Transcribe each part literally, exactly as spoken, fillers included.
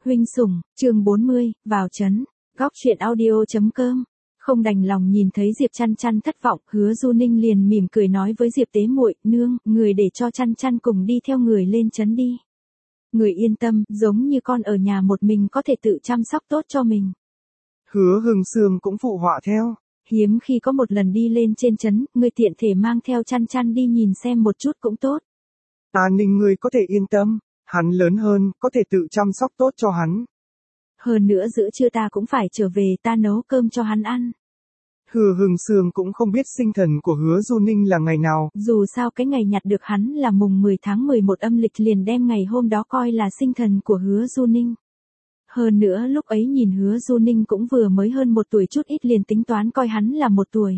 Huynh sủng, chương bốn mươi, vào trấn. Góc truyện audio chấm com. Không đành lòng nhìn thấy Diệp Chăn Chăn thất vọng, Hứa Du Ninh liền mỉm cười nói với Diệp Tế Muội, nương, người để cho Chăn Chăn cùng đi theo người lên trấn đi. Người yên tâm, giống như con ở nhà một mình có thể tự chăm sóc tốt cho mình. Hứa Hưng Sương cũng phụ họa theo. Hiếm khi có một lần đi lên trên trấn, người tiện thể mang theo Chăn Chăn đi nhìn xem một chút cũng tốt. Ta Ninh ngươi có thể yên tâm, hắn lớn hơn, có thể tự chăm sóc tốt cho hắn. Hơn nữa giữa trưa ta cũng phải trở về, ta nấu cơm cho hắn ăn. Hứa Hưng Sương cũng không biết sinh thần của Hứa Du Ninh là ngày nào. Dù sao cái ngày nhặt được hắn là mùng mười tháng mười một âm lịch, liền đem ngày hôm đó coi là sinh thần của Hứa Du Ninh. Hơn nữa lúc ấy nhìn Hứa Du Ninh cũng vừa mới hơn một tuổi chút ít, liền tính toán coi hắn là một tuổi.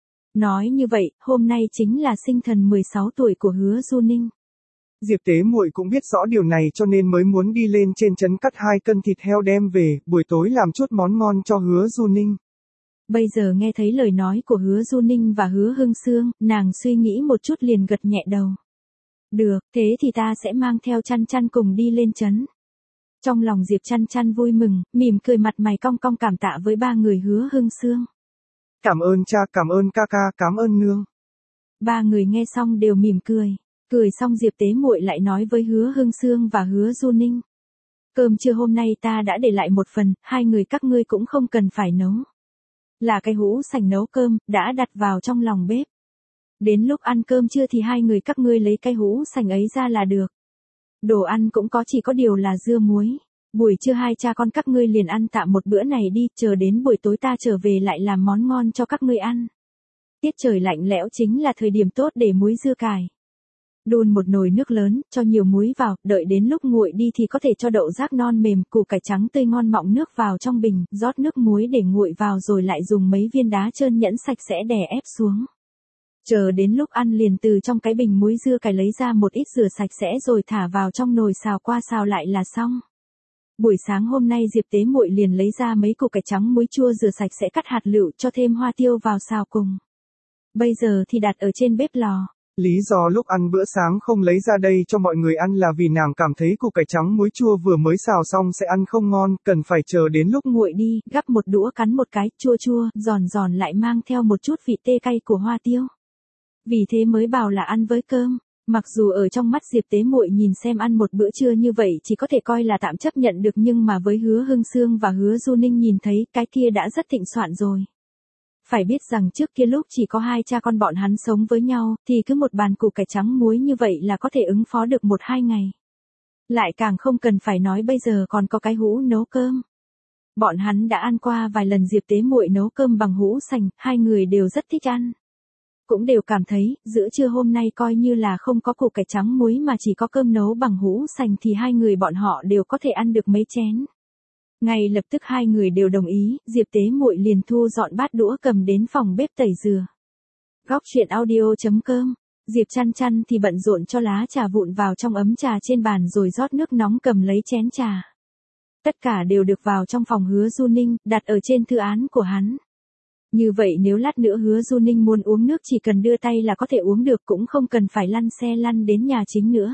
Nói như vậy, hôm nay chính là sinh thần mười sáu tuổi của Hứa Du Ninh. Diệp Tế Muội cũng biết rõ điều này cho nên mới muốn đi lên trên trấn cắt hai cân thịt heo đem về, buổi tối làm chút món ngon cho Hứa Du Ninh. Bây giờ nghe thấy lời nói của Hứa Du Ninh và Hứa Hưng Sương, nàng suy nghĩ một chút liền gật nhẹ đầu. Được, thế thì ta sẽ mang theo Chăn Chăn cùng đi lên trấn. Trong lòng Diệp Chăn Chăn vui mừng, mỉm cười mặt mày cong cong cảm tạ với ba người Hứa Hưng Sương. Cảm ơn cha, cảm ơn ca ca, cảm ơn nương. Ba người nghe xong đều mỉm cười. Cười xong Diệp Tế Muội lại nói với Hứa Hưng Sương và Hứa Du Ninh. Cơm trưa hôm nay ta đã để lại một phần, hai người các ngươi cũng không cần phải nấu. Là cái hũ sành nấu cơm, đã đặt vào trong lòng bếp. Đến lúc ăn cơm trưa thì hai người các ngươi lấy cái hũ sành ấy ra là được. Đồ ăn cũng có, chỉ có điều là dưa muối. Buổi trưa hai cha con các ngươi liền ăn tạm một bữa này đi, chờ đến buổi tối ta trở về lại làm món ngon cho các ngươi ăn. Tiết trời lạnh lẽo chính là thời điểm tốt để muối dưa cải. Đun một nồi nước lớn, cho nhiều muối vào, đợi đến lúc nguội đi thì có thể cho đậu rác non mềm, củ cải trắng tươi ngon mọng nước vào trong bình, rót nước muối để nguội vào rồi lại dùng mấy viên đá trơn nhẵn sạch sẽ đè ép xuống. Chờ đến lúc ăn liền từ trong cái bình muối dưa cải lấy ra một ít rửa sạch sẽ rồi thả vào trong nồi xào qua xào lại là xong. Buổi sáng hôm nay Diệp Tế Muội liền lấy ra mấy củ cải trắng muối chua rửa sạch sẽ cắt hạt lựu cho thêm hoa tiêu vào xào cùng. Bây giờ thì đặt ở trên bếp lò. Lý do lúc ăn bữa sáng không lấy ra đây cho mọi người ăn là vì nàng cảm thấy củ cải trắng muối chua vừa mới xào xong sẽ ăn không ngon, cần phải chờ đến lúc nguội đi, gắp một đũa cắn một cái, chua chua, giòn giòn lại mang theo một chút vị tê cay của hoa tiêu. Vì thế mới bảo là ăn với cơm. Mặc dù ở trong mắt Diệp Tế Muội nhìn xem ăn một bữa trưa như vậy chỉ có thể coi là tạm chấp nhận được, nhưng mà với Hứa Hưng Sương và Hứa Du Ninh nhìn thấy cái kia đã rất thịnh soạn rồi. Phải biết rằng trước kia lúc chỉ có hai cha con bọn hắn sống với nhau, thì cứ một bàn củ cải trắng muối như vậy là có thể ứng phó được một hai ngày. Lại càng không cần phải nói bây giờ còn có cái hũ nấu cơm. Bọn hắn đã ăn qua vài lần Diệp Tế Muội nấu cơm bằng hũ sành, hai người đều rất thích ăn. Cũng đều cảm thấy, giữa trưa hôm nay coi như là không có củ cải trắng muối mà chỉ có cơm nấu bằng hũ sành thì hai người bọn họ đều có thể ăn được mấy chén. Ngay lập tức hai người đều đồng ý, Diệp Tế Muội liền thu dọn bát đũa cầm đến phòng bếp tẩy dừa. Góc truyện audio chấm com. Diệp Chăn Chăn thì bận rộn cho lá trà vụn vào trong ấm trà trên bàn rồi rót nước nóng cầm lấy chén trà. Tất cả đều được vào trong phòng Hứa Du Ninh, đặt ở trên thư án của hắn. Như vậy nếu lát nữa Hứa Du Ninh muốn uống nước chỉ cần đưa tay là có thể uống được, cũng không cần phải lăn xe lăn đến nhà chính nữa.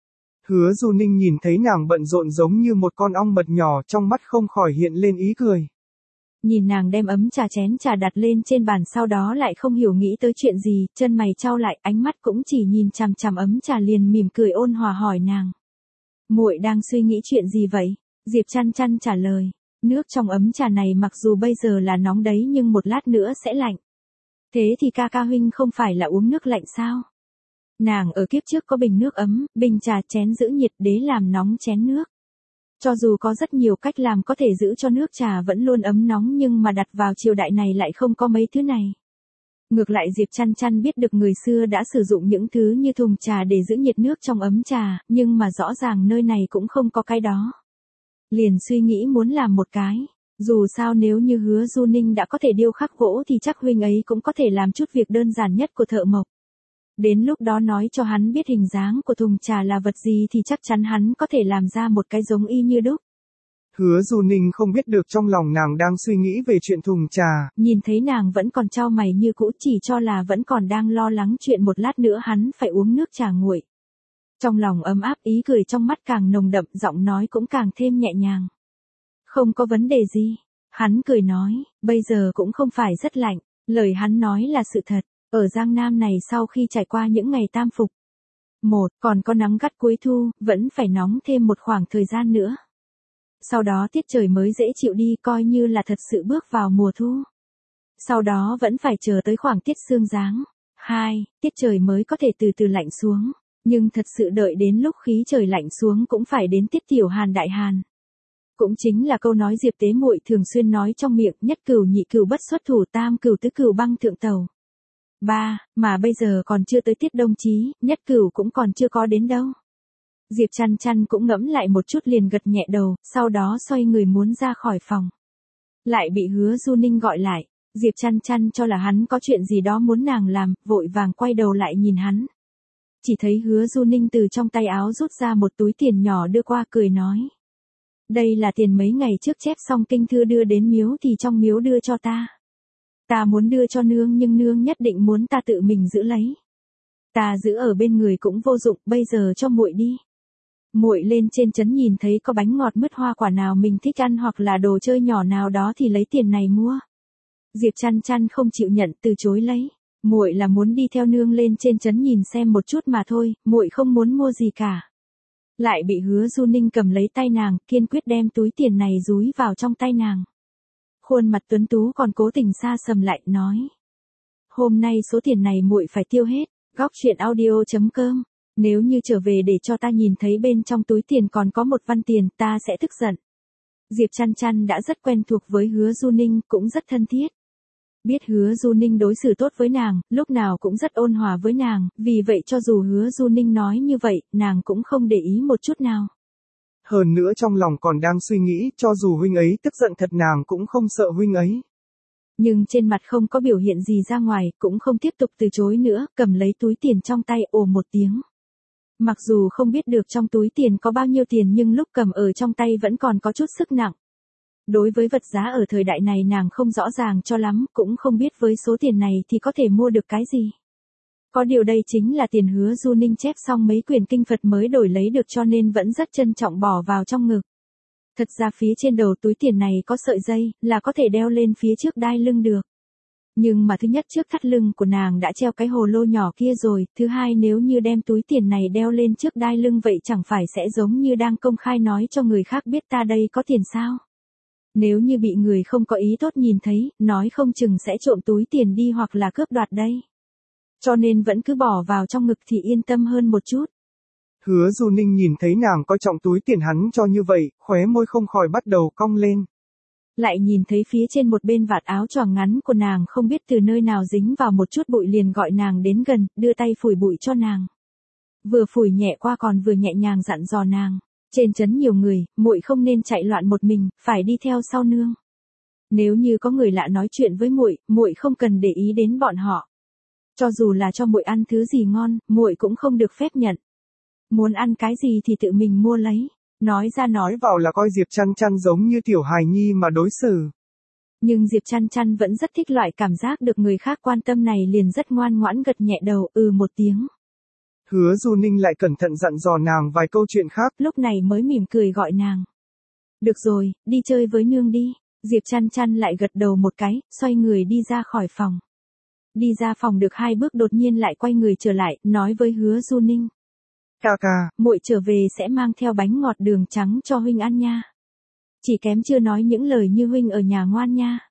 Hứa Du Ninh nhìn thấy nàng bận rộn giống như một con ong mật nhỏ, trong mắt không khỏi hiện lên ý cười. Nhìn nàng đem ấm trà chén trà đặt lên trên bàn sau đó lại không hiểu nghĩ tới chuyện gì, chân mày chau lại, ánh mắt cũng chỉ nhìn chằm chằm ấm trà liền mỉm cười ôn hòa hỏi nàng. Muội đang suy nghĩ chuyện gì vậy? Diệp Chăn Chăn trả lời. Nước trong ấm trà này mặc dù bây giờ là nóng đấy nhưng một lát nữa sẽ lạnh. Thế thì ca ca huynh không phải là uống nước lạnh sao? Nàng ở kiếp trước có bình nước ấm, bình trà chén giữ nhiệt đế làm nóng chén nước. Cho dù có rất nhiều cách làm có thể giữ cho nước trà vẫn luôn ấm nóng nhưng mà đặt vào triều đại này lại không có mấy thứ này. Ngược lại Diệp Chăn Chăn biết được người xưa đã sử dụng những thứ như thùng trà để giữ nhiệt nước trong ấm trà, nhưng mà rõ ràng nơi này cũng không có cái đó. Liền suy nghĩ muốn làm một cái. Dù sao nếu như Hứa Du Ninh đã có thể điêu khắc gỗ thì chắc huynh ấy cũng có thể làm chút việc đơn giản nhất của thợ mộc. Đến lúc đó nói cho hắn biết hình dáng của thùng trà là vật gì thì chắc chắn hắn có thể làm ra một cái giống y như đúc. Hứa Du Ninh không biết được trong lòng nàng đang suy nghĩ về chuyện thùng trà. Nhìn thấy nàng vẫn còn chau mày như cũ chỉ cho là vẫn còn đang lo lắng chuyện một lát nữa hắn phải uống nước trà nguội. Trong lòng ấm áp, ý cười trong mắt càng nồng đậm, giọng nói cũng càng thêm nhẹ nhàng. Không có vấn đề gì. Hắn cười nói, bây giờ cũng không phải rất lạnh. Lời hắn nói là sự thật. Ở Giang Nam này sau khi trải qua những ngày tam phục. Một, còn có nắng gắt cuối thu, vẫn phải nóng thêm một khoảng thời gian nữa. Sau đó tiết trời mới dễ chịu đi, coi như là thật sự bước vào mùa thu. Sau đó vẫn phải chờ tới khoảng tiết sương giáng. Hai, tiết trời mới có thể từ từ lạnh xuống. Nhưng thật sự đợi đến lúc khí trời lạnh xuống cũng phải đến tiết tiểu hàn đại hàn. Cũng chính là câu nói Diệp Tế Muội thường xuyên nói trong miệng, nhất cửu nhị cửu bất xuất thủ, tam cửu tứ cửu băng thượng tàu. Ba, mà bây giờ còn chưa tới tiết đông chí, nhất cửu cũng còn chưa có đến đâu. Diệp Chăn Chăn cũng ngẫm lại một chút liền gật nhẹ đầu, sau đó xoay người muốn ra khỏi phòng. Lại bị Hứa Du Ninh gọi lại, Diệp Chăn Chăn cho là hắn có chuyện gì đó muốn nàng làm, vội vàng quay đầu lại nhìn hắn. Chỉ thấy Hứa Du Ninh từ trong tay áo rút ra một túi tiền nhỏ đưa qua, cười nói. Đây là tiền mấy ngày trước chép xong kinh thư đưa đến miếu thì trong miếu đưa cho ta. Ta muốn đưa cho nương nhưng nương nhất định muốn ta tự mình giữ lấy. Ta giữ ở bên người cũng vô dụng, bây giờ cho muội đi. Muội lên trên trấn nhìn thấy có bánh ngọt mứt hoa quả nào mình thích ăn hoặc là đồ chơi nhỏ nào đó thì lấy tiền này mua. Diệp Chăn Chăn không chịu nhận, từ chối lấy. Muội là muốn đi theo nương lên trên trấn nhìn xem một chút mà thôi, muội không muốn mua gì cả. Lại bị Hứa Du Ninh cầm lấy tay nàng, kiên quyết đem túi tiền này dúi vào trong tay nàng. Khuôn mặt tuấn tú còn cố tình xa sầm lại, nói. Hôm nay số tiền này muội phải tiêu hết. Góc truyện audio chấm com. Nếu như trở về để cho ta nhìn thấy bên trong túi tiền còn có một văn tiền, ta sẽ tức giận. Diệp Chăn Chăn đã rất quen thuộc với Hứa Du Ninh, cũng rất thân thiết. Biết Hứa Du Ninh đối xử tốt với nàng, lúc nào cũng rất ôn hòa với nàng, vì vậy cho dù Hứa Du Ninh nói như vậy, nàng cũng không để ý một chút nào. Hơn nữa trong lòng còn đang suy nghĩ, cho dù huynh ấy tức giận thật nàng cũng không sợ huynh ấy. Nhưng trên mặt không có biểu hiện gì ra ngoài, cũng không tiếp tục từ chối nữa, cầm lấy túi tiền trong tay, ồ một tiếng. Mặc dù không biết được trong túi tiền có bao nhiêu tiền nhưng lúc cầm ở trong tay vẫn còn có chút sức nặng. Đối với vật giá ở thời đại này nàng không rõ ràng cho lắm, cũng không biết với số tiền này thì có thể mua được cái gì. Có điều đây chính là tiền Hứa Du Ninh chép xong mấy quyển kinh Phật mới đổi lấy được cho nên vẫn rất trân trọng bỏ vào trong ngực. Thật ra phía trên đầu túi tiền này có sợi dây, là có thể đeo lên phía trước đai lưng được. Nhưng mà thứ nhất trước thắt lưng của nàng đã treo cái hồ lô nhỏ kia rồi, thứ hai nếu như đem túi tiền này đeo lên trước đai lưng vậy chẳng phải sẽ giống như đang công khai nói cho người khác biết ta đây có tiền sao. Nếu như bị người không có ý tốt nhìn thấy, nói không chừng sẽ trộm túi tiền đi hoặc là cướp đoạt đây. Cho nên vẫn cứ bỏ vào trong ngực thì yên tâm hơn một chút. Hứa Du Ninh nhìn thấy nàng coi trọng túi tiền hắn cho như vậy, khóe môi không khỏi bắt đầu cong lên. Lại nhìn thấy phía trên một bên vạt áo choàng ngắn của nàng không biết từ nơi nào dính vào một chút bụi liền gọi nàng đến gần, đưa tay phủi bụi cho nàng. Vừa phủi nhẹ qua còn vừa nhẹ nhàng dặn dò nàng. Trên trấn nhiều người, muội không nên chạy loạn một mình, phải đi theo sau nương. Nếu như có người lạ nói chuyện với muội, muội không cần để ý đến bọn họ. Cho dù là cho muội ăn thứ gì ngon, muội cũng không được phép nhận. Muốn ăn cái gì thì tự mình mua lấy. Nói ra nói vào là coi Diệp Chăn Chăn giống như tiểu hài nhi mà đối xử. Nhưng Diệp Chăn Chăn vẫn rất thích loại cảm giác được người khác quan tâm này liền rất ngoan ngoãn gật nhẹ đầu, ừ một tiếng. Hứa Du Ninh lại cẩn thận dặn dò nàng vài câu chuyện khác. Lúc này mới mỉm cười gọi nàng. Được rồi, đi chơi với nương đi. Diệp Chăn Chăn lại gật đầu một cái, xoay người đi ra khỏi phòng. Đi ra phòng được hai bước đột nhiên lại quay người trở lại, nói với Hứa Du Ninh. Ca ca, muội trở về sẽ mang theo bánh ngọt đường trắng cho huynh ăn nha. Chỉ kém chưa nói những lời như huynh ở nhà ngoan nha.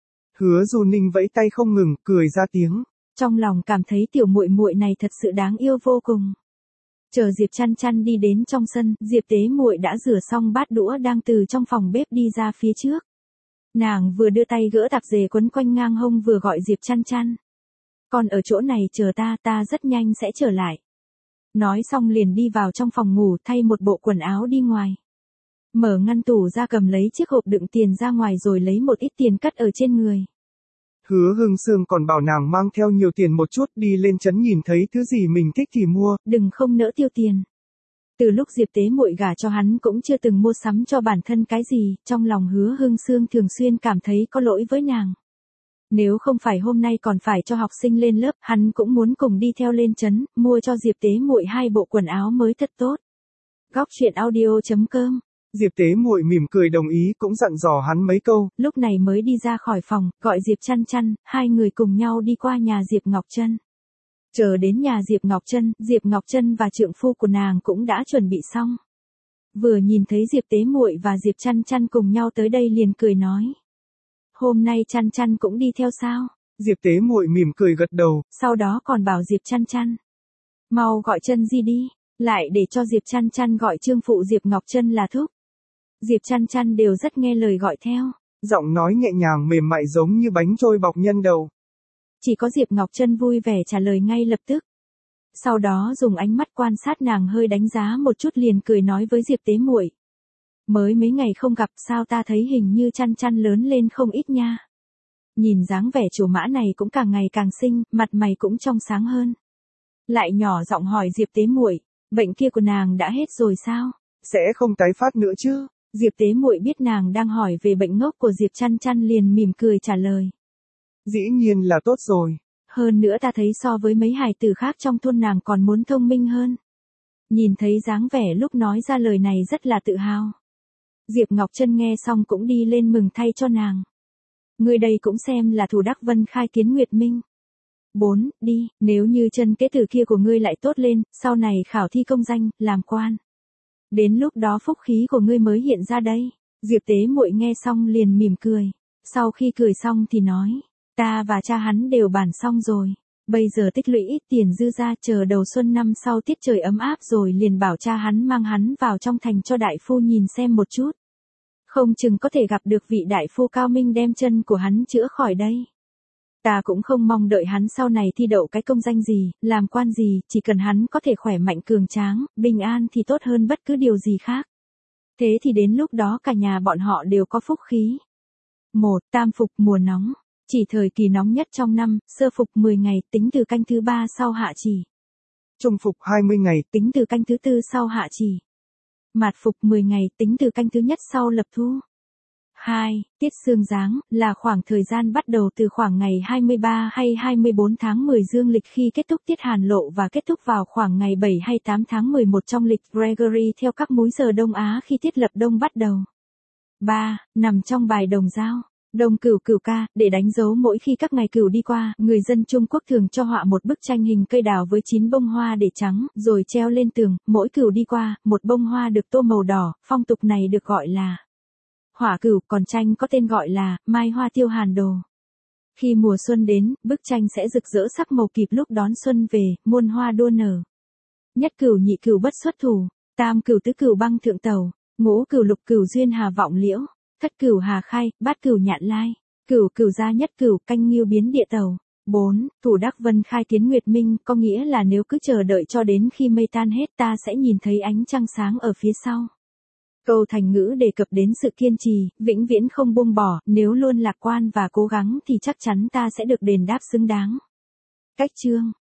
Hứa Du Ninh vẫy tay không ngừng, cười ra tiếng. Trong lòng cảm thấy tiểu muội muội này thật sự đáng yêu vô cùng. Chờ Diệp Chăn Chăn đi đến trong sân, Diệp Tế Muội đã rửa xong bát đũa đang từ trong phòng bếp đi ra phía trước. Nàng vừa đưa tay gỡ tạp dề quấn quanh ngang hông vừa gọi Diệp Chăn Chăn. Còn ở chỗ này chờ ta, ta rất nhanh sẽ trở lại. Nói xong liền đi vào trong phòng ngủ thay một bộ quần áo đi ngoài. Mở ngăn tủ ra cầm lấy chiếc hộp đựng tiền ra ngoài rồi lấy một ít tiền cất ở trên người. Hứa Hưng Sương còn bảo nàng mang theo nhiều tiền một chút đi lên trấn nhìn thấy thứ gì mình thích thì mua. Đừng không nỡ tiêu tiền. Từ lúc Diệp Tế Muội gả cho hắn cũng chưa từng mua sắm cho bản thân cái gì, trong lòng Hứa Hưng Sương thường xuyên cảm thấy có lỗi với nàng. Nếu không phải hôm nay còn phải cho học sinh lên lớp, hắn cũng muốn cùng đi theo lên trấn, mua cho Diệp Tế Muội hai bộ quần áo mới thật tốt. Góc truyện audio chấm com. Diệp Tế Muội mỉm cười đồng ý, cũng dặn dò hắn mấy câu. Lúc này mới đi ra khỏi phòng, gọi Diệp Chăn Chăn, hai người cùng nhau đi qua nhà Diệp Ngọc Trân. Chờ đến nhà Diệp Ngọc Trân, Diệp Ngọc Trân và trượng phu của nàng cũng đã chuẩn bị xong. Vừa nhìn thấy Diệp Tế Muội và Diệp Chăn Chăn cùng nhau tới đây liền cười nói. Hôm nay Chăn Chăn cũng đi theo sao? Diệp Tế Muội mỉm cười gật đầu. Sau đó còn bảo Diệp Chăn Chăn. Mau gọi Trân Di đi, lại để cho Diệp Chăn Chăn gọi trương phụ Diệp Ngọc Trân là thúc. Diệp Chăn Chăn đều rất nghe lời gọi theo. Giọng nói nhẹ nhàng mềm mại giống như bánh trôi bọc nhân đậu. Chỉ có Diệp Ngọc Trân vui vẻ trả lời ngay lập tức. Sau đó dùng ánh mắt quan sát nàng hơi đánh giá một chút liền cười nói với Diệp Tế Muội. Mới mấy ngày không gặp sao ta thấy hình như Chăn Chăn lớn lên không ít nha. Nhìn dáng vẻ chủ mã này cũng càng ngày càng xinh, mặt mày cũng trong sáng hơn. Lại nhỏ giọng hỏi Diệp Tế Muội, bệnh kia của nàng đã hết rồi sao? Sẽ không tái phát nữa chứ? Diệp Tế Muội biết nàng đang hỏi về bệnh ngốc của Diệp Chăn Chăn liền mỉm cười trả lời. Dĩ nhiên là tốt rồi. Hơn nữa ta thấy so với mấy hài tử khác trong thôn nàng còn muốn thông minh hơn. Nhìn thấy dáng vẻ lúc nói ra lời này rất là tự hào. Diệp Ngọc Trân nghe xong cũng đi lên mừng thay cho nàng. Người đây cũng xem là thủ đắc vân khai kiến Nguyệt Minh. bốn. Đi, nếu như chân kế tử kia của ngươi lại tốt lên, sau này khảo thi công danh, làm quan. Đến lúc đó phúc khí của ngươi mới hiện ra đây. Diệp Tế Muội nghe xong liền mỉm cười. Sau khi cười xong thì nói, ta và cha hắn đều bàn xong rồi. Bây giờ tích lũy ít tiền dư ra chờ đầu xuân năm sau tiết trời ấm áp rồi liền bảo cha hắn mang hắn vào trong thành cho đại phu nhìn xem một chút. Không chừng có thể gặp được vị đại phu cao minh đem chân của hắn chữa khỏi đây. Ta cũng không mong đợi hắn sau này thi đậu cái công danh gì, làm quan gì, chỉ cần hắn có thể khỏe mạnh cường tráng, bình an thì tốt hơn bất cứ điều gì khác. Thế thì đến lúc đó cả nhà bọn họ đều có phúc khí. một. Tam phục mùa nóng. Chỉ thời kỳ nóng nhất trong năm, sơ phục mười ngày tính từ canh thứ ba sau hạ chỉ. Trung phục hai mươi ngày tính từ canh thứ tư sau hạ chỉ. Mạt phục mười ngày tính từ canh thứ nhất sau lập thu. hai. Tiết sương giáng, là khoảng thời gian bắt đầu từ khoảng ngày hai mươi ba hay hai mươi bốn tháng mười dương lịch khi kết thúc tiết hàn lộ và kết thúc vào khoảng ngày bảy hay tám tháng mười một trong lịch Gregory theo các múi giờ Đông Á khi tiết lập đông bắt đầu. ba. Nằm trong bài đồng dao. Đông cửu cửu ca, để đánh dấu mỗi khi các ngày cửu đi qua, người dân Trung Quốc thường cho họa một bức tranh hình cây đào với chín bông hoa để trắng, rồi treo lên tường, mỗi cửu đi qua, một bông hoa được tô màu đỏ, phong tục này được gọi là hỏa cửu, còn tranh có tên gọi là mai hoa tiêu hàn đồ. Khi mùa xuân đến, bức tranh sẽ rực rỡ sắc màu kịp lúc đón xuân về, muôn hoa đua nở. Nhất cửu nhị cửu bất xuất thủ, tam cửu tứ cửu băng thượng tàu, ngũ cửu lục cửu duyên hà vọng liễu. Thất cửu hà khai, bát cửu nhạn lai, cửu cửu gia nhất cửu canh nghiêu biến địa tàu. bốn. Thủ đắc vân khai kiến Nguyệt Minh, có nghĩa là nếu cứ chờ đợi cho đến khi mây tan hết ta sẽ nhìn thấy ánh trăng sáng ở phía sau. Câu thành ngữ đề cập đến sự kiên trì, vĩnh viễn không buông bỏ, nếu luôn lạc quan và cố gắng thì chắc chắn ta sẽ được đền đáp xứng đáng. Cách chương